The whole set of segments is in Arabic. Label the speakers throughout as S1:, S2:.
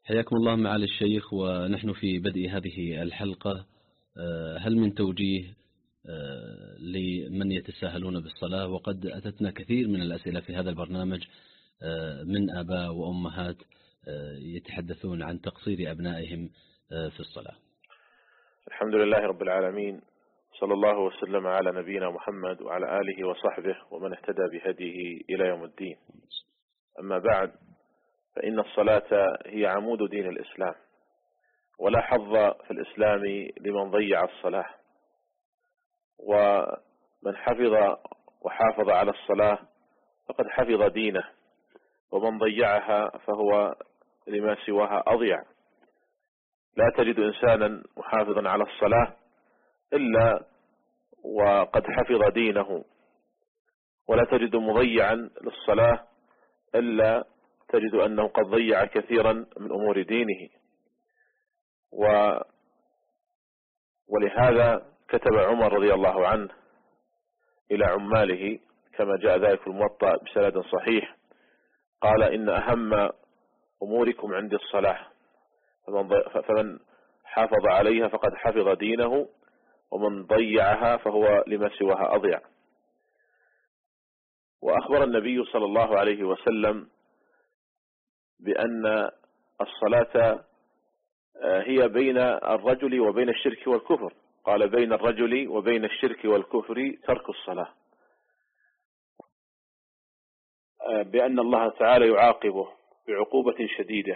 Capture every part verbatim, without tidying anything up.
S1: حياكم الله معالي الشيخ، ونحن في بدء هذه الحلقة، هل من توجيه لمن يتساهلون بالصلاة؟ وقد أتتنا كثير من الأسئلة في هذا البرنامج من آباء وأمهات يتحدثون عن تقصير أبنائهم في الصلاة.
S2: الحمد لله رب العالمين، صلى الله وسلم على نبينا محمد وعلى آله وصحبه ومن اهتدى بهديه إلى يوم الدين. أما بعد، فإن الصلاة هي عمود دين الإسلام، ولا حظ في الإسلام لمن ضيع الصلاة، ومن حفظ وحافظ على الصلاة فقد حفظ دينه، ومن ضيعها فهو لما سواها أضيع. لا تجد إنسانا محافظا على الصلاة إلا وقد حفظ دينه، ولا تجد مضيعا للصلاة إلا تجد أنه قد ضيع كثيرا من أمور دينه. و ولهذا كتب عمر رضي الله عنه إلى عماله كما جاء ذلك في الموطأ بسند صحيح، قال: إن أهم أموركم عندي الصلاة، فمن حافظ عليها فقد حفظ دينه، ومن ضيعها فهو لما سواها أضيع. وأخبر النبي صلى الله عليه وسلم بأن الصلاة هي بين الرجل وبين الشرك والكفر، قال: بين الرجل وبين الشرك والكفر ترك الصلاة، بأن الله تعالى يعاقبه بعقوبة شديدة.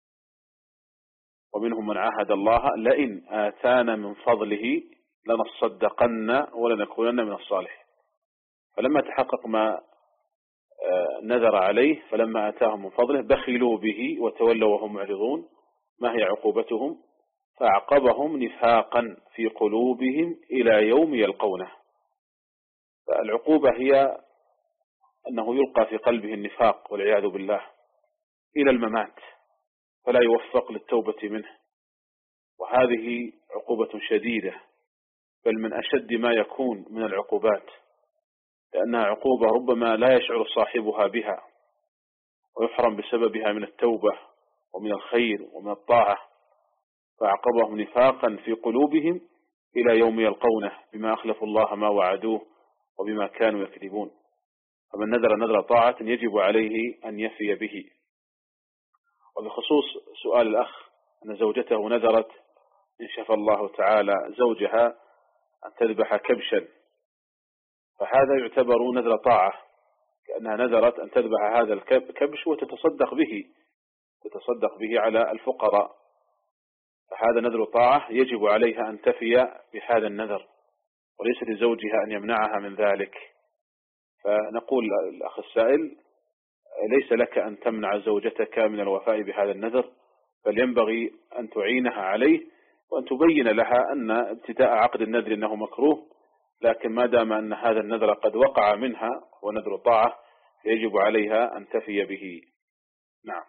S2: ومنهم من عاهد الله: لئن آتانا من فضله لنصدقن ولنكونن من الصالحين. فلما تحقق ما نذر عليه، فلما آتاهم من فضله بخلوا به وتولوا وهم معرضون. ما هي عقوبتهم؟ فأعقبهم نفاقا في قلوبهم إلى يوم يلقونه. فالعقوبة هي أنه يلقى في قلبه النفاق والعياذ بالله إلى الممات، فلا يوفق للتوبة منه. وهذه عقوبة شديدة، بل من أشد ما يكون من العقوبات، لأنها عقوبة ربما لا يشعر صاحبها بها، ويحرم بسببها من التوبة ومن الخير ومن الطاعة. فأعقبهم نفاقا في قلوبهم إلى يوم يلقونه بما أخلفوا الله ما وعدوه وبما كانوا يكذبون. فمن نذر نذر طاعة يجب عليه أن يفي به. وبخصوص سؤال الأخ أن زوجته نذرت إن شفى الله تعالى زوجها أن تذبح كبشا، فهذا يعتبر نذر طاعة، لأنها نذرت أن تذبح هذا الكبش وتتصدق به تتصدق به على الفقراء. فهذا نذر طاعة يجب عليها أن تفي بهذا النذر، وليس لزوجها أن يمنعها من ذلك. فنقول الأخ السائل: ليس لك أن تمنع زوجتك من الوفاء بهذا النذر، بل ينبغي أن تعينها عليه، وأن تبين لها أن ابتداء عقد النذر أنه مكروه، لكن ما دام أن هذا النذر قد وقع منها ونذر طاعة يجب عليها أن تفي به. نعم.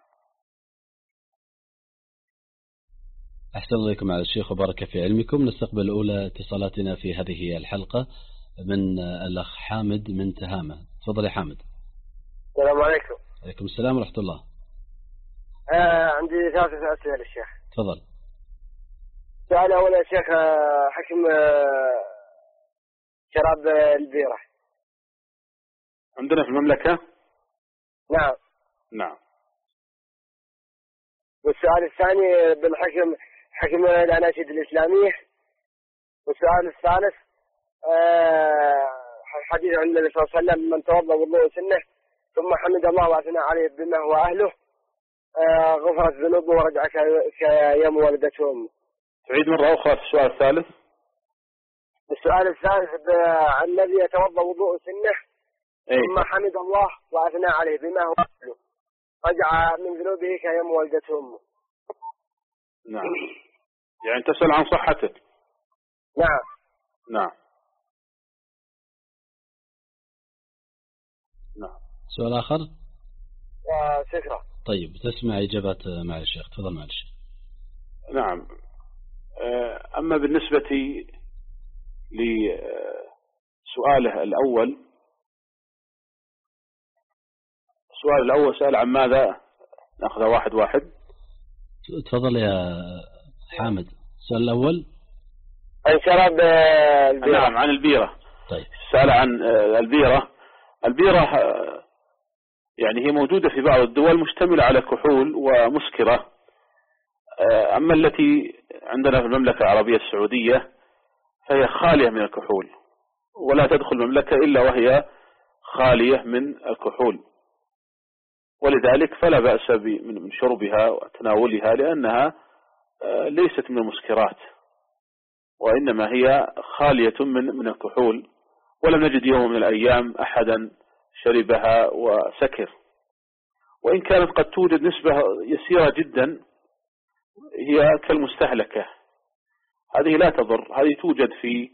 S1: أحسن الله إليكم على الشيخ وبارك في علمكم. نستقبل أولى اتصالاتنا في هذه الحلقة من الأخ حامد من تهامة. تفضل يا حامد.
S3: السلام عليكم.
S1: عليكم السلام ورحمة الله.
S3: آه عندي ثلاثة أسئلة للشيخ.
S1: تفضل.
S3: سؤال أول يا شيخ، حكم شراب البيرة
S2: عندنا في المملكة؟
S3: نعم.
S2: نعم.
S3: والسؤال الثاني بالحكم حكم الأناشيد الإسلامية. والسؤال الثالث حديث عن النبي صلى الله عليه وسلم: من توضأ وضوء سنه ثم حمد الله وأثنى عليه بما هو أهله غفرت ذنوبه ورجع كيوم ولدته أمه.
S2: تعيد مرة أخرى السؤال الثالث.
S3: السؤال الثالث عن الذي يتوضأ وضوء سنه ثم حمد الله وأثنى عليه بما هو أهله رجع من ذنوبه كيوم ولدته أمه.
S2: نعم. يعني تسأل عن صحته.
S3: نعم.
S2: نعم. نعم.
S1: سؤال آخر؟
S3: شكرا.
S1: طيب تسمع إجابات مع الشيخ. تفضل مع الشيخ.
S2: نعم. أما بالنسبة لسؤاله الأول، السؤال الأول سأل عن ماذا؟ نأخذ واحد واحد.
S1: تفضل يا حامد. السؤال الأول
S3: عن شراب البيرة.
S2: نعم عن البيرة.
S1: طيب
S2: سأل عن البيرة. البيرة يعني هي موجودة في بعض الدول مشتملة على كحول ومسكرة، أما التي عندنا في المملكة العربية السعودية فهي خالية من الكحول، ولا تدخل المملكة إلا وهي خالية من الكحول، ولذلك فلا بأس من شربها وتناولها لأنها ليست من المسكرات، وإنما هي خالية من من الكحول، ولم نجد يوم من الأيام أحدا شربها وسكر، وإن كانت قد توجد نسبة يسيرة جدا هي كالمستهلكة، هذه لا تضر، هذه توجد في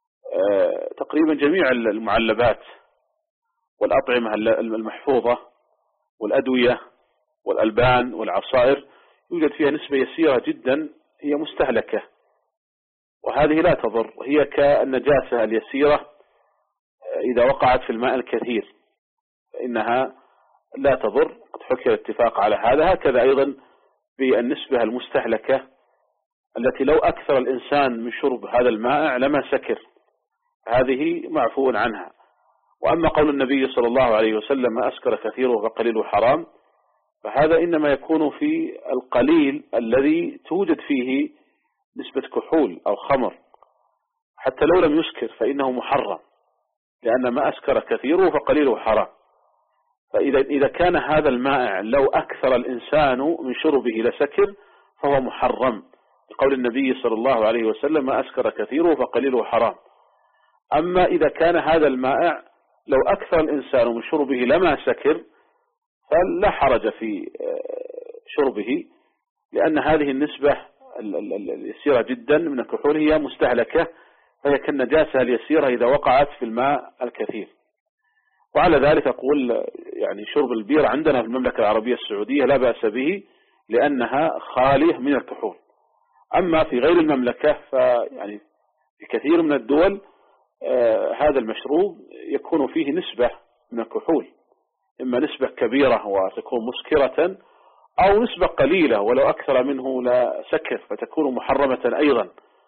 S2: تقريبا جميع المعلبات والأطعمة المحفوظة والأدوية والألبان والعصائر، يوجد فيها نسبة يسيرة جدا هي مستهلكة، وهذه لا تضر، هي كالنجاسة اليسيرة إذا وقعت في الماء الكثير فإنها لا تضر، قد حكي الاتفاق على هذا. هكذا أيضا بالنسبة المستهلكة التي لو أكثر الإنسان من شرب هذا الماء لما سكر، هذه معفو عنها. وأما قول النبي صلى الله عليه وسلم ما أسكر كثيره فقليله حرام، فهذا إنما يكون في القليل الذي توجد فيه نسبة كحول أو خمر، حتى لو لم يسكر فإنه محرم، لأن ما أسكر كثيره فقليله حرام. فإذا إذا كان هذا المائع لو أكثر الإنسان من شربه لسكر فهو محرم، لقول النبي صلى الله عليه وسلم ما أسكر كثيره فقليله حرام. أما إذا كان هذا المائع لو أكثر الإنسان من شربه لما سكر فلا حرج في شربه، لأن هذه النسبة اليسيرة جدا من الكحول هي مستهلكة، فهي كالنجاسة اليسيرة إذا وقعت في الماء الكثير. وعلى ذلك أقول يعني شرب البيرة عندنا في المملكة العربية السعودية لا بأس به لأنها خالية من الكحول. أما في غير المملكة فيعني في كثير من الدول آه هذا المشروب يكون فيه نسبة من الكحول، إما نسبة كبيرة وتكون مسكرة، أو نسبة قليلة ولو أكثر منه لا سكر فتكون محرمة أيضا.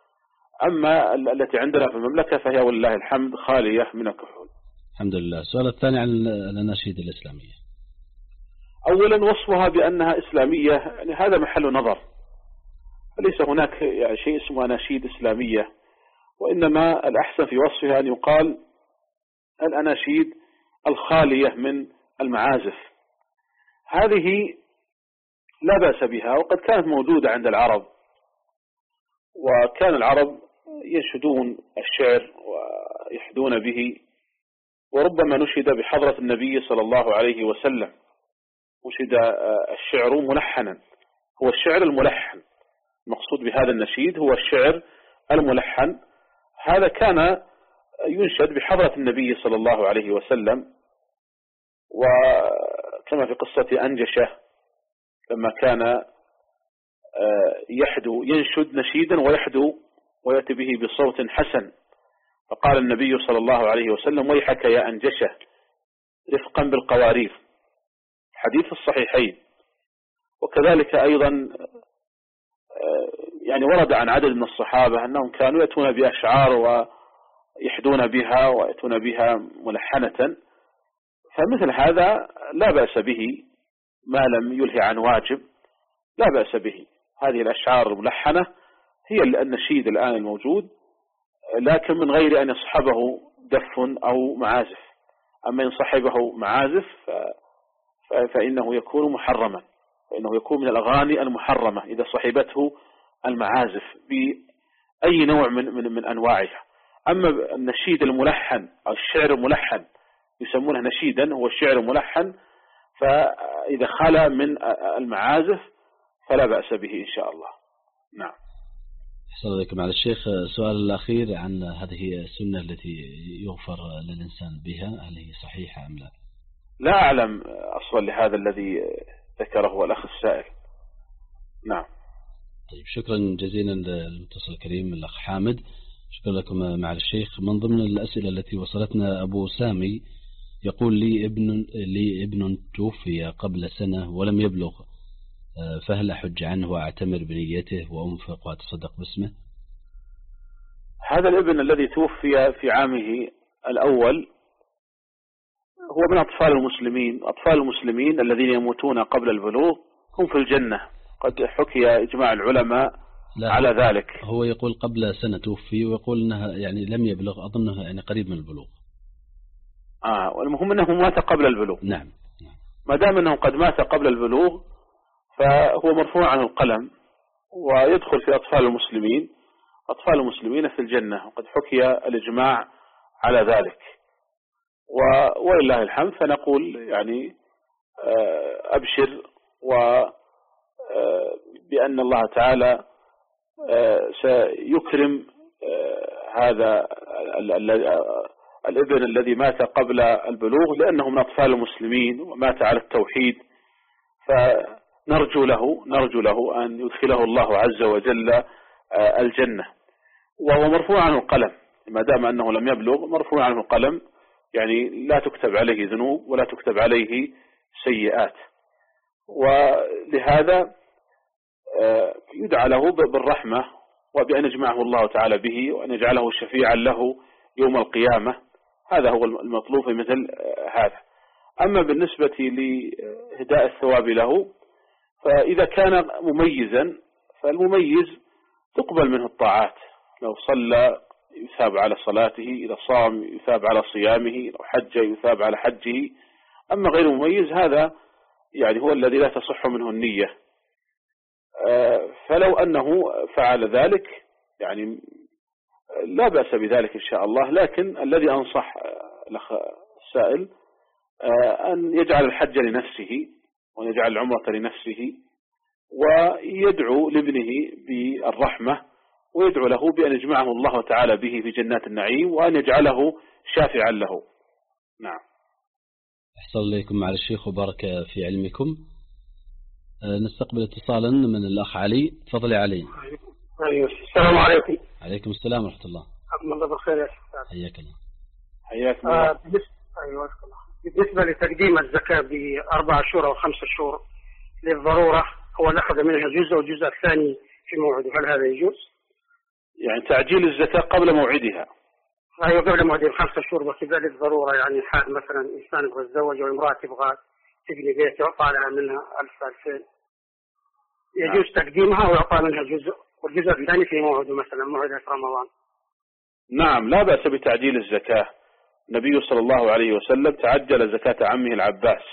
S2: أما التي عندنا في المملكة فهي والله الحمد خالية من الكحول.
S1: الحمد لله. السؤال الثاني عن الأناشيد الإسلامية.
S2: أولا وصفها بأنها إسلامية يعني هذا محل نظر، فليس هناك يعني شيء اسمه أناشيد إسلامية، وإنما الأحسن في وصفها أن يقال الأناشيد الخالية من المعازف. هذه لا بأس بها، وقد كانت موجودة عند العرب، وكان العرب ينشدون الشعر ويحدون به، وربما نشد بحضرة النبي صلى الله عليه وسلم، نشد الشعر ملحنا، هو الشعر الملحن، المقصود بهذا النشيد هو الشعر الملحن. هذا كان ينشد بحضرة النبي صلى الله عليه وسلم، وكما في قصة أنجشة لما كان يحدو ينشد نشيدا ويحدو ويأتي به بصوت حسن، فقال النبي صلى الله عليه وسلم ويحك يا أنجشة رفقا بالقوارير، حديث الصحيحين. وكذلك أيضا يعني ورد عن عدد من الصحابة أنهم كانوا يأتون بأشعار ويحدون بها ويأتون بها ملحنة، فمثل هذا لا بأس به ما لم يلهي عن واجب، لا بأس به. هذه الأشعار الملحنة هي النشيد الآن الموجود، لكن من غير أن يصحبه دف أو معازف. أما إن صحبه معازف فإنه يكون محرما، فإنه يكون من الأغاني المحرمة إذا صحبته المعازف بأي نوع من, من, من أنواعها. أما النشيد الملحن أو الشعر الملحن يسمونه نشيدا، هو الشعر الملحن، فإذا خلا من المعازف فلا بأس به إن شاء الله. نعم.
S1: أحسن عليكم على الشيخ. السؤال الأخير عن هذه السنة التي يغفر للإنسان بها، هل هي صحيحة أم لا؟
S2: لا أعلم أصلا لهذا الذي ذكره الأخ السائل. نعم.
S1: طيب شكرا جزيلا للمتصل الكريم الأخ حامد، شكرا لكم مع الشيخ. من ضمن الأسئلة التي وصلتنا أبو سامي يقول لي ابن لي ابن توفي قبل سنة ولم يبلغ فهل أحج عنه وأعتمر بنيته وأنفق وأتصدق باسمه؟
S2: هذا الابن الذي توفي في عامه الأول هو من أطفال المسلمين. أطفال المسلمين الذين يموتون قبل البلوغ هم في الجنة، قد حكي إجماع العلماء على ذلك.
S1: هو يقول قبل سنة توفي، ويقول أنها يعني لم يبلغ، أظنها يعني قريب من البلوغ.
S2: آه والمهم أنه مات قبل البلوغ.
S1: نعم.
S2: ما دام أنه قد مات قبل البلوغ فهو مرفوع عن القلم ويدخل في أطفال المسلمين. أطفال المسلمين في الجنة، وقد حكي الإجماع على ذلك، ولله الحمد. فنقول يعني أبشر وبأن الله تعالى سيكرم هذا الابن الذي مات قبل البلوغ، لأنه من أطفال المسلمين ومات على التوحيد، فنرجو له نرجو له أن يدخله الله عز وجل الجنة. وهو مرفوع عنه القلم، ما دام أنه لم يبلغ مرفوع عنه القلم، يعني لا تكتب عليه ذنوب ولا تكتب عليه سيئات. ولهذا يدعى له بالرحمة، وبأن يجمعه الله تعالى به، وأن يجعله شفيعا له يوم القيامة. هذا هو المطلوب في مثل هذا. أما بالنسبة لإهداء الثواب له، فإذا كان مميزا فالمميز تقبل منه الطاعات. لو صلى يثاب على صلاته، إذا صام يثاب على صيامه، لو حج يثاب على حجه. أما غير مميز هذا يعني هو الذي لا تصح منه النية. فلو أنه فعل ذلك يعني لا بأس بذلك إن شاء الله. لكن الذي أنصح الأخ السائل أن يجعل الحج لنفسه، وأن يجعل العمرة لنفسه، ويدعو لابنه بالرحمة، ويدعو له بأن يجمعه الله تعالى به في جنات النعيم، وأن يجعله شافعا له. نعم.
S1: أحسن إليكم مع الشيخ وبارك في علمكم. نستقبل اتصالا من الأخ علي. تفضل يا علي.
S4: أيوة. السلام عليكم.
S1: عليكم السلام ورحمة الله.
S4: الله بالخير يا شيخ.
S1: حياك الله.
S2: حياك الله.
S4: آه أيوة. بالنسبة لتقديم الزكاة بأربع شهور أو خمسة شهور للضرورة، هو أخذ منها جزء والجزء الثاني في موعده، هل هذا يجوز؟
S2: يعني تعجيل الزكاة قبل موعدها.
S4: أيوة قبل موعدها خمسة شهور، وكذلك الضرورة، يعني حال مثلا إنسان يبغى يتزوج وامرأة تبغى تبني بيت يعطى لها منها ألف ألفين، يجوز نعم. تقديمها ويعطى منها جزء، والجزء الثاني في موعده مثلا موعدها في رمضان.
S2: نعم لا بأس بتعجيل الزكاة. النبي صلى الله عليه وسلم تعجل زكاة عمه العباس،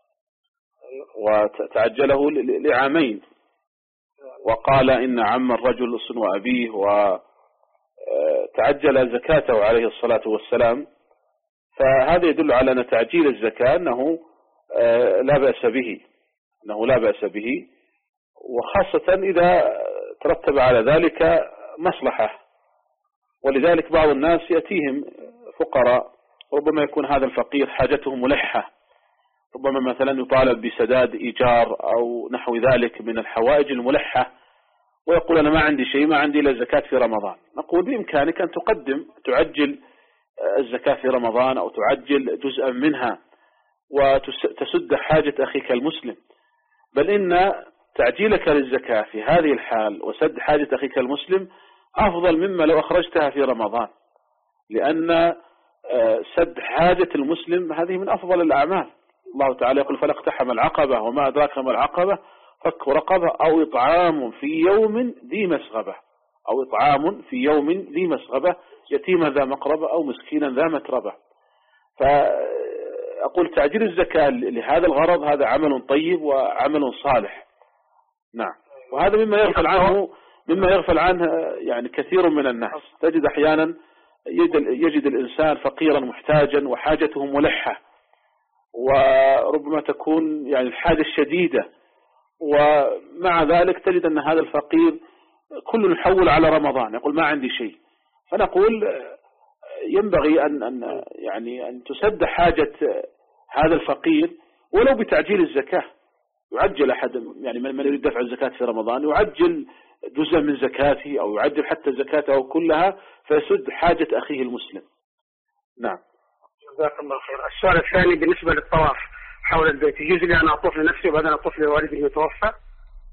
S2: وتعجله لعامين، وقال إن عم الرجل صنو أبيه، وتعجل زكاته عليه الصلاة والسلام. فهذا يدل على أن تعجيل الزكاة أنه لا بأس به أنه لا بأس به وخاصة إذا ترتب على ذلك مصلحة. ولذلك بعض الناس يأتيهم فقراء، ربما يكون هذا الفقير حاجته ملحة، ربما مثلا يطالب بسداد إيجار أو نحو ذلك من الحوائج الملحة، ويقول أنا ما عندي شيء، ما عندي إلا الزكاة في رمضان. نقول بإمكانك أن تقدم تعجل الزكاة في رمضان، أو تعجل جزءا منها وتسد حاجة أخيك المسلم. بل إن تعجيلك للزكاة في هذه الحال وسد حاجة أخيك المسلم أفضل مما لو أخرجتها في رمضان، لأن سد حاجة المسلم هذه من أفضل الأعمال. الله تعالى يقول فلا اقتحم العقبة وما أدراك ما العقبة فك رقبة أو إطعام في يوم ذي مسغبة أو إطعام في يوم ذي مسغبة يتيما ذا مقربة أو مسكينا ذا متربة. فأقول تعجيل الزكاة لهذا الغرض هذا عمل طيب وعمل صالح. نعم. وهذا مما يغفل عنه مما يغفل عنه يعني كثير من الناس. تجد أحيانا يجد الإنسان فقيرا محتاجا وحاجته ملحة، وربما تكون يعني الحاجة الشديدة، ومع ذلك تجد أن هذا الفقير كل يحول على رمضان يقول ما عندي شيء. فنقول ينبغي أن أن يعني أن تسد حاجة هذا الفقير ولو بتعجيل الزكاة. يعجل أحد يعني من يريد دفع الزكاة في رمضان يعجل جزء من زكاته أو يعجل حتى زكاته كلها فيسد حاجة أخيه المسلم. نعم.
S4: جزاك الله خير. السؤال الثاني بالنسبة للطواف حول البيت، يجوز لي أن أطوف لنفسي وبعدين أطوف لوالدي المتوفى؟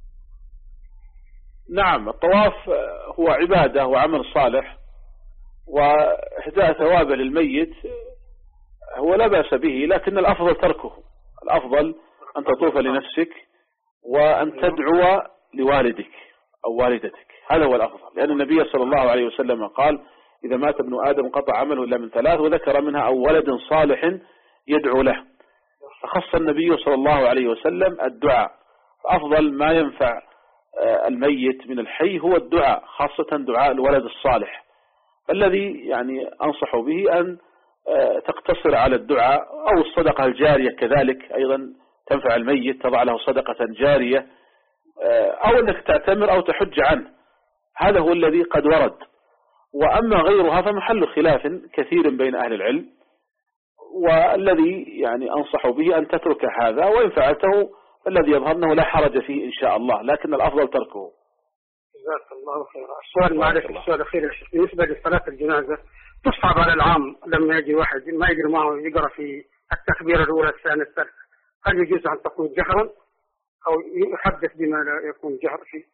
S2: نعم، الطواف هو عبادة وعمل صالح، وإهداء ثوابه للميت هو لا بأس به، لكن الأفضل تركه. الأفضل أن تطوف لنفسك وأن تدعو لوالدك أو والدتك، هذا هو الأفضل، لأن النبي صلى الله عليه وسلم قال: إذا مات ابن آدم قطع عمله إلا من ثلاث، وذكر منها أو ولد صالح يدعو له، فخص النبي صلى الله عليه وسلم الدعاء. أفضل ما ينفع الميت من الحي هو الدعاء، خاصة دعاء الولد الصالح. الذي يعني أنصح به أن تقتصر على الدعاء، أو الصدقة الجارية كذلك أيضا تنفع الميت، تضع له صدقة جارية، أو أنك تعتمر أو تحج عنه، هذا هو الذي قد ورد. وأما غيرها فمحل خلاف كثير بين أهل العلم، والذي يعني أنصح به أن تترك هذا، وإن فعلته الذي يظهر أنه لا حرج فيه إن شاء الله، لكن الأفضل تركه.
S4: جزاك الله خير. السؤال معلش السؤال الأخير يا شيخ، بالنسبة لصلاة الجنازة تصعب على العام لما يجي واحد ما يقدر معه يقرأ في التكبيرة الأولى الثانية الثالثة، هل يجوز أن تكون جهرا أو يحدث بما لا يكون جهر فيه؟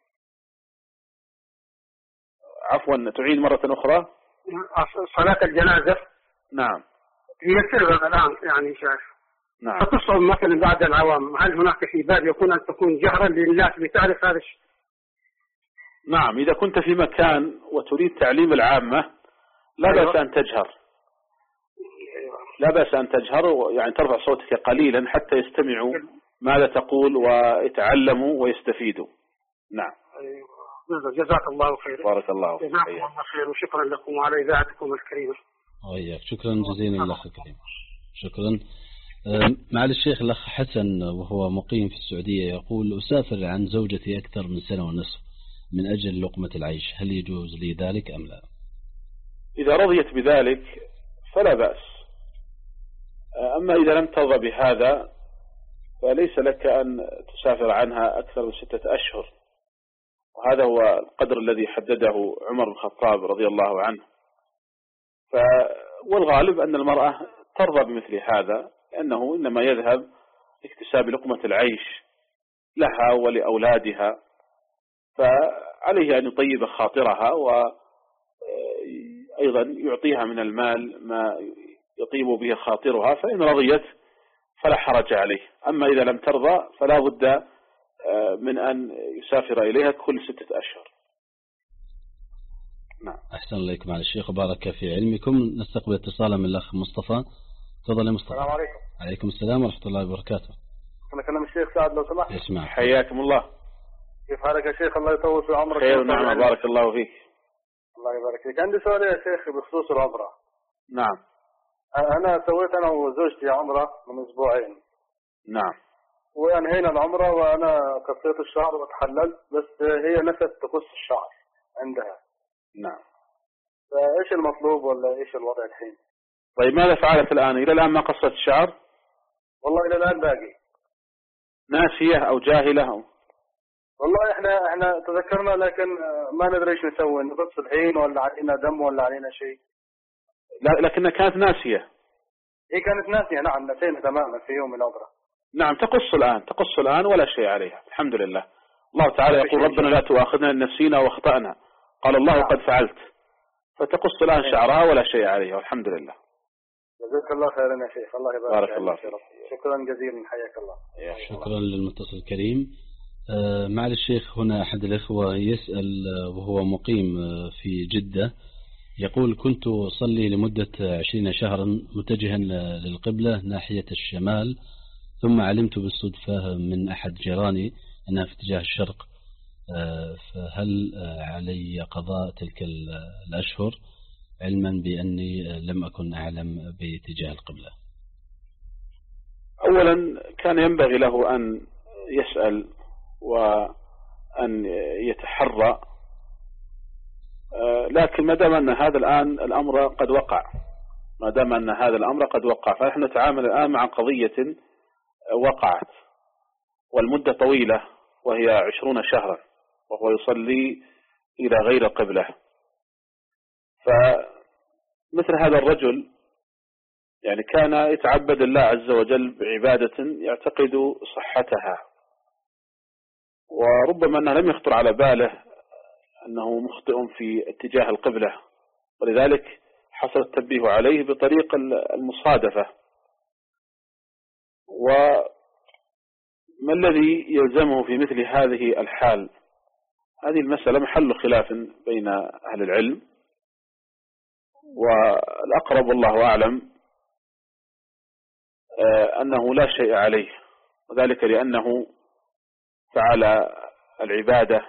S2: عفوا، تعيد مرة أخرى.
S4: صلاة الجنازة
S2: نعم
S4: هي سر الآن يعني شايف،
S2: نعم،
S4: فتصعب مثلا بعد العوام، هل هناك في باب يكون أن تكون جهرا للناس بتعرف هذا الشيء؟
S2: نعم، إذا كنت في مكان وتريد تعليم العامة لا بأس أن تجهر، لا بأس أن تجهر، يعني ترفع صوتك قليلا حتى يستمعوا ماذا تقول ويتعلموا ويستفيدوا. نعم.
S4: جزاك الله خير.
S2: بارك الله فيك.
S4: جزاكم الله خير، وشكرا لكم وعلى إذاعتكم الكريمة.
S1: وإياك، شكرا جزيلا الأخ الكريم. شكرا. معالي الشيخ، الأخ حسن وهو مقيم في السعودية يقول: أسافر عن زوجتي أكثر من سنة ونصف من أجل لقمة العيش، هل يجوز لي ذلك أم لا؟
S2: إذا رضيت بذلك فلا بأس، أما إذا لم ترضى بهذا فليس لك أن تسافر عنها أكثر من ستة أشهر، وهذا هو القدر الذي حدده عمر بن الخطاب رضي الله عنه. ف والغالب أن المرأة ترضى بمثل هذا، لأنه إنما يذهب لاكتساب لقمة العيش لها ولأولادها، فعليه أن يطيب خاطرها، وأيضا يعطيها من المال ما يطيب به خاطرها، فإن رضيت فلا حرج عليه. أما إذا لم ترضى فلا بد من أن يسافر إليها كل ستة أشهر.
S1: نعم. أحسن الله معالي الشيخ وبارك في علمكم. نستقبل اتصالا من الأخ مصطفى. تفضل يا مصطفى.
S5: السلام عليكم.
S1: عليكم السلام ورحمة الله وبركاته.
S5: أنا كلام الشيخ سعد لو سمحت.
S1: يسمع.
S2: حياكم الله.
S5: كيف حالك يا شيخ؟ الله يطول في عمرك.
S2: خير ونعم، بارك الله فيك.
S5: الله يبارك فيك. عندي سؤال يا شيخ بخصوص العمرة.
S2: نعم.
S5: أنا سويت أنا وزوجتي عمرة من أسبوعين.
S2: نعم.
S5: وأنهينا العمرة وأنا قصيت الشعر وتحللت، بس هي نست تقص الشعر عندها.
S2: نعم.
S5: فإيش المطلوب ولا إيش الوضع الحين؟
S2: طيب ماذا فعلت الآن؟ إلى الآن ما قصت الشعر؟
S5: والله إلى الآن باقي.
S2: ناسية أو جاهلة أو؟
S5: والله إحنا إحنا تذكرنا لكن ما ندري إيش نسوي، نقص الحين ولا علينا دم ولا علينا شيء.
S2: لا، لكنها كانت ناسية.
S5: هي كانت ناسية، نعم، نسينا تماما في يوم العمرة.
S2: نعم، تقص الآن، تقص الآن ولا شيء عليها، الحمد لله. الله تعالى يقول: ربنا لا تؤاخذنا إن نسينا واخطأنا، قال الله نعم. قد فعلت، فتقص الآن شعرها ولا شيء عليها والحمد لله.
S5: جزاك الله خيرا يا شيخ، الله يبارك
S2: بارك الله فيك.
S5: شكرا جزيلا، حياك الله.
S1: شكرا للمتصل الكريم. آه معالي الشيخ، هنا أحد الإخوة يسأل وهو مقيم في جدة، يقول: كنت أصلي لمدة عشرين شهرا متجها للقبلة ناحية الشمال، ثم علمت بالصدفة من أحد جيراني أنها في اتجاه الشرق، فهل علي قضاء تلك الأشهر علما بأني لم أكن أعلم باتجاه القبلة؟
S2: أولا كان ينبغي له أن يسأل وأن يتحرى، لكن ما دام أن هذا الآن الأمر قد وقع ما دام أن هذا الأمر قد وقع فنحن نتعامل الآن مع قضية وقعت، والمدة طويلة وهي عشرون شهرا، وهو يصلي إلى غير القبلة. فمثل هذا الرجل يعني كان يتعبد الله عز وجل بعبادة يعتقد صحتها، وربما أنه لم يخطر على باله أنه مخطئ في اتجاه القبلة، ولذلك حصل التنبيه عليه بطريق المصادفة. وما الذي يلزمه في مثل هذه الحال؟ هذه المسألة محل خلاف بين أهل العلم، والأقرب والله أعلم أنه لا شيء عليه، وذلك لأنه فعل العبادة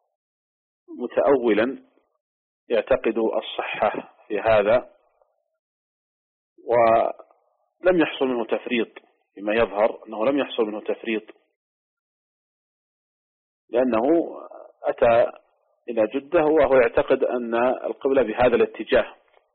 S2: متأولا يعتقد الصحة في هذا، ولم يحصل منه تفريط، فيما يظهر أنه لم يحصل منه تفريط، لأنه أتى إلى جدة وهو يعتقد أن القبلة بهذا الاتجاه.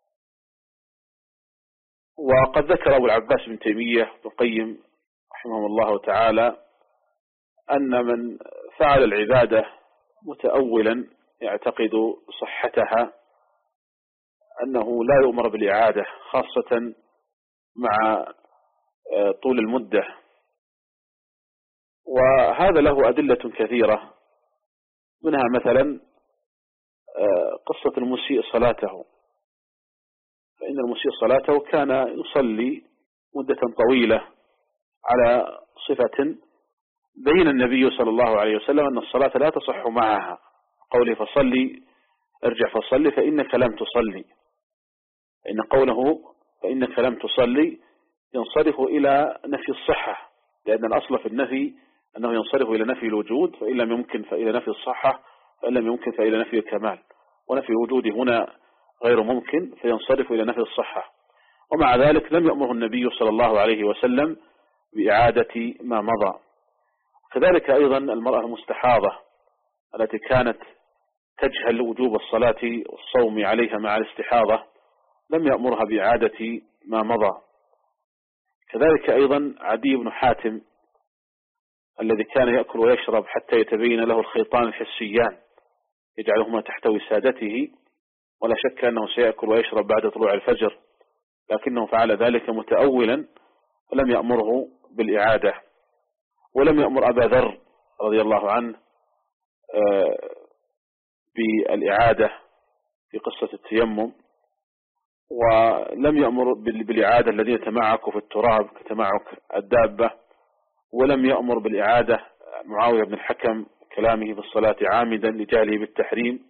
S2: وقد ذكر أبو العباس بن تيمية بن القيم رحمه الله تعالى أن من فعل العبادة متأولا يعتقد صحتها أنه لا يؤمر بالإعادة، خاصة مع طول المدة. وهذا له أدلة كثيرة، منها مثلا قصة المسيء صلاته، فإن المسيء صلاته كان يصلي مدة طويلة على صفة بين النبي صلى الله عليه وسلم أن الصلاة لا تصح معها، قوله فصلي ارجع فصلي فإنك لم تصلي، إن قوله فإنك لم تصلي ينصرف إلى نفي الصحة، لأن الأصل في النفي أنه ينصرف إلى نفي الوجود، فإن لم يمكن فإلى نفي الصحة، فإن لم يمكن فإلى نفي الكمال، ونفي الوجود هنا غير ممكن فينصرف إلى نفي الصحة. ومع ذلك لم يأمره النبي صلى الله عليه وسلم بإعادة ما مضى. كذلك أيضا المرأة المستحاضة التي كانت تجهل وجوب الصلاة والصوم عليها مع الاستحاضة لم يأمرها بإعادة ما مضى. كذلك أيضا عدي بن حاتم الذي كان يأكل ويشرب حتى يتبين له الخيطان الحسيان يجعلهما تحت وسادته، ولا شك أنه سيأكل ويشرب بعد طلوع الفجر، لكنه فعل ذلك متأولا ولم يأمره بالإعادة. ولم يأمر أبا ذر رضي الله عنه بالإعادة في قصة التيمم، ولم يأمر بالإعادة الذين يتمعكوا في التراب كتمعك الدابة، ولم يأمر بالإعادة معاوية بن الحكم كلامه بالصلاة عامدا لجهله بالتحريم،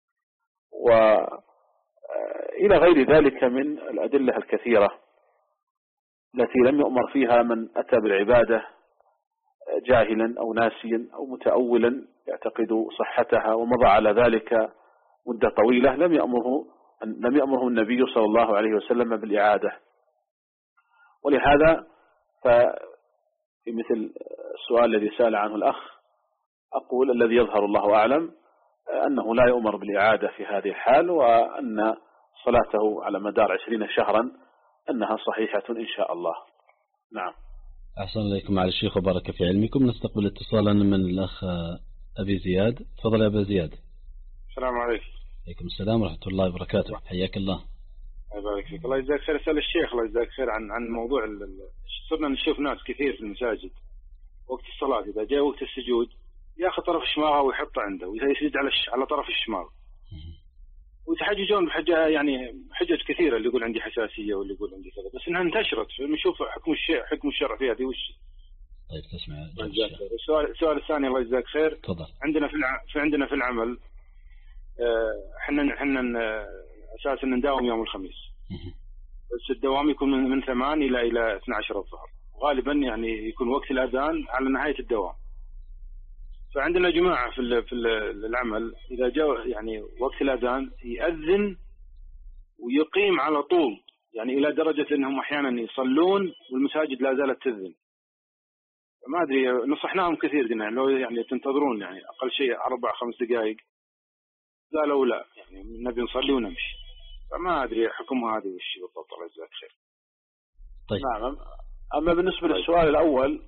S2: وإلى غير ذلك من الأدلة الكثيرة التي لم يؤمر فيها من أتى بالعبادة جاهلا أو ناسيا أو متأولا يعتقد صحتها ومضى على ذلك مدة طويلة، لم يأمره لم يأمره النبي صلى الله عليه وسلم بالإعادة. ولهذا في مثل السؤال الذي سأل عنه الأخ أقول الذي يظهر الله أعلم أنه لا يؤمر بالإعادة في هذه الحال، وأن صلاته على مدار عشرين شهرا أنها صحيحة إن شاء الله. نعم.
S1: أحسن إليكم على الشيخ وبارك في علمكم. نستقبل اتصالا من الأخ أبي زياد. تفضل يا أبي زياد.
S6: السلام عليكم.
S1: عليكم السلام ورحمة الله وبركاته. حياك الله.
S6: الله يبارك فيك. الله يجزاك خير. أسأل الشيخ الله يجزاك خير عن عن موضوع صرنا نشوف ناس كثير في المساجد وقت الصلاة إذا جاء وقت السجود ياخذ طرف شماغه ويحطه عنده ويسجد على على طرف الشماغ، ويتحججون بحاجة يعني حجج كثيرة، اللي يقول عندي حساسية واللي يقول عندي كذا، بس إنها انتشرت نشوف حكم الشيء حكم الشرع فيها دي وش.
S1: طيب تسمع.
S6: السؤال السؤال الثاني الله يجزاك خير.
S1: تفضل.
S6: عندنا في في عندنا في العمل احنا احنا اساسا نداوم يوم الخميس، بس الدوام يكون من من ثمان الى الى اثني عشر الظهر، غالبا يعني يكون وقت الاذان على نهاية الدوام. فعندنا جماعة في في العمل إذا جاء يعني وقت الأذان يأذن ويقيم على طول، يعني إلى درجة أنهم أحيانا يصلون والمساجد لا زالت تأذن. ما أدري نصحناهم كثير قلنا لو يعني تنتظرون يعني أقل شيء أربع خمس دقائق، قالوا لا يعني نبي نصلي ونمشي. فما أدري حكم هذه وش بالضبط. الله يجزاك خير.
S1: طيب.
S2: نعم. أما بالنسبة للسؤال الأول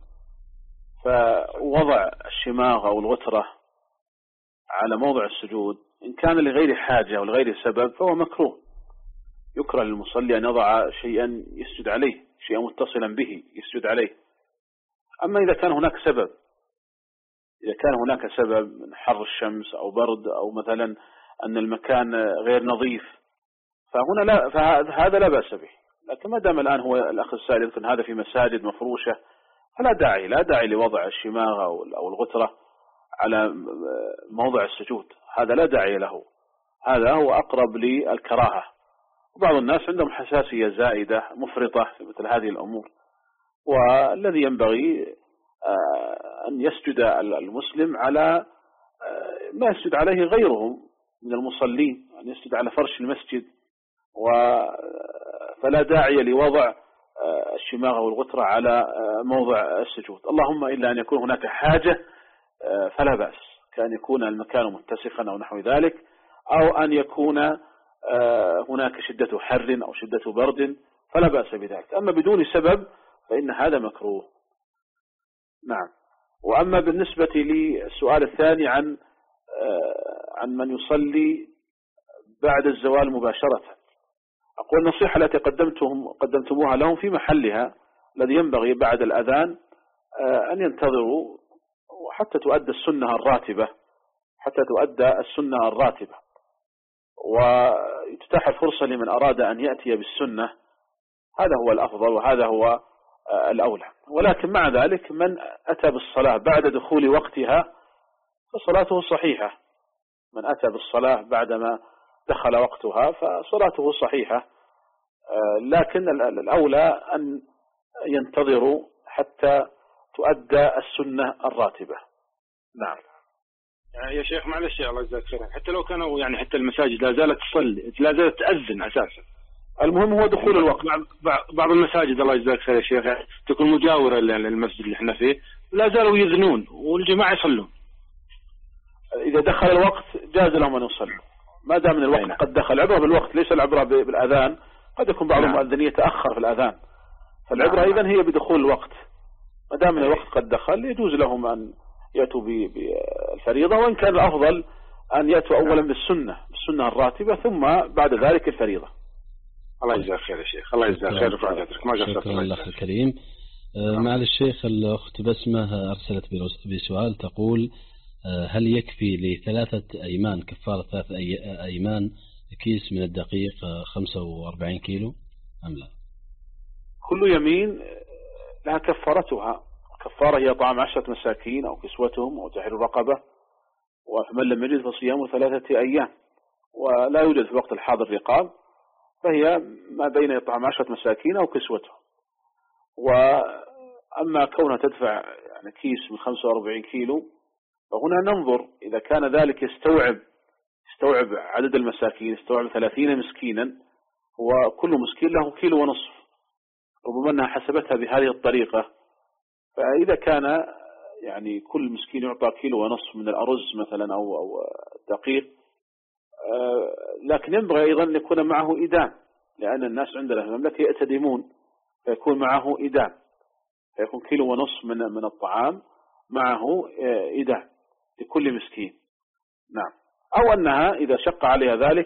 S2: فوضع الشماغ أو الغترة على موضع السجود إن كان لغير حاجة ولغير سبب فهو مكروه، يكره للمصلي أن يضع شيئا يسجد عليه، شيئا متصلا به يسجد عليه. أما إذا كان هناك سبب إذا كان هناك سبب من حر الشمس أو برد أو مثلا أن المكان غير نظيف فهنا لا، فهذا لا بأس به. لكن ما دام الآن هو الأخ السائل يمكن هذا في مساجد مفروشة فلا داعي لا داعي لوضع الشماغ أو الغترة على موضع السجود، هذا لا داعي له، هذا هو أقرب للكراهة. وبعض الناس عندهم حساسية زائدة مفرطة في مثل هذه الأمور، والذي ينبغي أن يسجد المسلم على ما يسجد عليه غيرهم من المصلين، أن يسجد على فرش المسجد، فلا داعي لوضع الشماغ والغترة على موضع السجود. اللهم إلا أن يكون هناك حاجة فلا بأس، كأن يكون المكان متسخا أو نحو ذلك، أو أن يكون هناك شدة حر أو شدة برد فلا بأس بذلك. أما بدون سبب فإن هذا مكروه. نعم. وأما بالنسبة للسؤال الثاني عن عن من يصلي بعد الزوال مباشرة، أقول النصيحة التي قدمتهم قدمتموها لهم في محلها، الذي ينبغي بعد الأذان أن ينتظروا وحتى تؤدى السنة الراتبة حتى تؤدى السنة الراتبة وتتاح الفرصة لمن أراد أن يأتي بالسنة، هذا هو الأفضل وهذا هو الأولى. ولكن مع ذلك من أتى بالصلاة بعد دخول وقتها فصلاته صحيحة، من أتى بالصلاة بعدما دخل وقتها فصلاته صحيحة، لكن الأولى أن ينتظروا حتى تؤدى السنة الراتبة. نعم.
S6: يا شيخ معلش الله يجزاك خير، حتى لو كانوا يعني حتى المساجد لا زالت تصلي لا زالت تأذن أساسا،
S2: المهم هو دخول الوقت.
S6: بعض المساجد الله يجزاك خير يا شيخ تكون مجاورة للمسجد اللي احنا فيه لا زالوا يذنون والجماعة يصلون.
S2: إذا دخل الوقت جاز لهم أن يصلوا ما دام من الوقت. نعم. قد دخل، العبرة بالوقت ليس العبرة بالأذان، قد يكون بعض نعم. المؤذنين يتأخر في الأذان، فالعبرة نعم. إذن هي بدخول الوقت، ما دام من الوقت قد دخل يجوز لهم أن يأتوا بالفريضة، وإن كان الأفضل أن يأتوا أولا بالسنة بالسنة الراتبة ثم بعد ذلك الفريضة.
S6: الله يجزاك خير يا شيخ. الله يجزاك خير وفعلتك ما قصرت.
S1: شكرا الله الكريم. معالي الشيخ الأخت بسمة أرسلت بسؤال تقول هل يكفي لثلاثة أيمان كفارة ثلاثة أيمان كيس من الدقيق خمسة وأربعين كيلو أم لا؟
S2: كل يمين لها كفارتها، كفارة هي طعام عشرة مساكين أو كسوتهم أو تحرير رقبة، ومن لم يجد فصيام ثلاثة أيام، ولا يوجد في وقت الحاضر رقاب، فهي ما بين إطعام عشرة مساكين أو كسوتهم. وأما كونها تدفع يعني كيس من خمسة وأربعين كيلو فهنا ننظر إذا كان ذلك يستوعب يستوعب عدد المساكين، يستوعب ثلاثين مسكينا، وكل مسكين له كيلو ونصف، ربما أنها حسبتها بهذه الطريقة، فإذا كان يعني كل مسكين يعطى كيلو ونصف من الأرز مثلا أو أو دقيق، لكن ينبغي أيضا أن يكون معه إدام، لأن الناس عندنا في المملكة يأتدمون، فيكون معه إدام، فيكون كيلو ونصف من من الطعام معه إدام لكل مسكين. نعم. أو أنها إذا شق عليها ذلك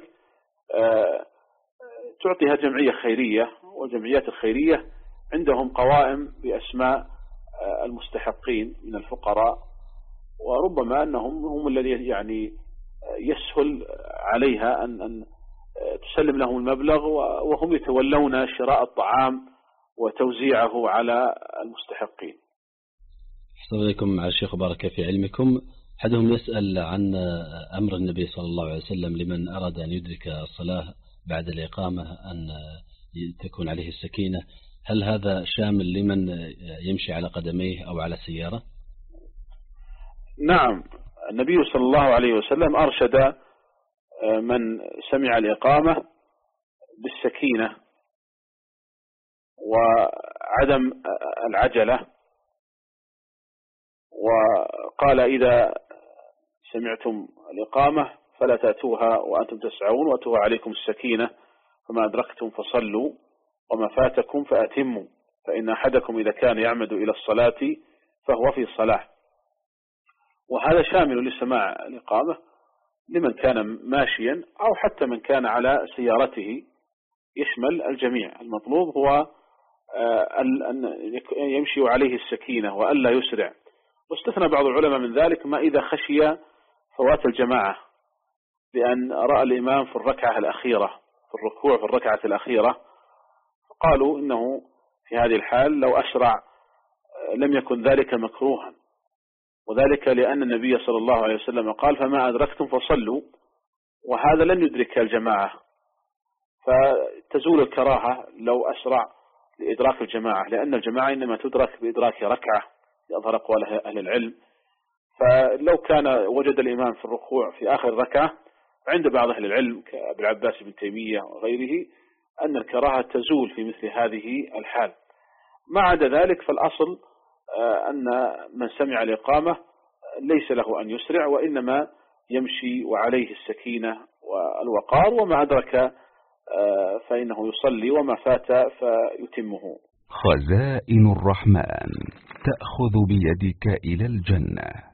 S2: تعطيها جمعية خيرية، والجمعيات الخيرية عندهم قوائم بأسماء المستحقين من الفقراء، وربما أنهم هم الذي يعني يسهل عليها أن أن تسلم لهم المبلغ، وهم يتولون شراء الطعام وتوزيعه على المستحقين.
S1: السلام عليكم مع الشيخ بارك في علمكم. أحدهم يسأل عن أمر النبي صلى الله عليه وسلم لمن أراد أن يدرك الصلاة بعد الإقامة أن تكون عليه السكينة، هل هذا شامل لمن يمشي على قدميه أو على سيارة؟
S2: نعم، النبي صلى الله عليه وسلم أرشد من سمع الإقامة بالسكينة وعدم العجلة، وقال إذا سمعتم الإقامة فلا تأتوها وأنتم تسعون وأتوها عليكم السكينة، فما أدركتم فصلوا وما فاتكم فأتموا، فإن أحدكم إذا كان يعمد إلى الصلاة فهو في صلاة. وهذا شامل لسماع الإقامة لمن كان ماشيا أو حتى من كان على سيارته، يشمل الجميع. المطلوب هو أن يمشي عليه السكينة وألا يسرع، واستثنى بعض العلماء من ذلك ما إذا خشي فوات الجماعة، لأن رأى الإمام في الركعة الأخيرة في الركوع في الركعة الأخيرة، قالوا إنه في هذه الحال لو أسرع لم يكن ذلك مكروها، وذلك لأن النبي صلى الله عليه وسلم قال فما أدركتم فصلوا، وهذا لن يدرك الجماعة، فتزول الكراهة لو أسرع لإدراك الجماعة، لأن الجماعة إنما تدرك بإدراك ركعة لأظهر أقوال أهل العلم. فلو كان وجد الإمام في الركوع في آخر ركعة، عند بعض أهل العلم كأبي العباس بن تيمية وغيره أن الكراهة تزول في مثل هذه الحال. ما عدا ذلك فالأصل أن من سمع الإقامة ليس له أن يسرع، وإنما يمشي وعليه السكينة والوقار، وما أدرك فإنه يصلي وما فات فيتمه.
S7: خزائن الرحمن تأخذ بيدك إلى الجنة.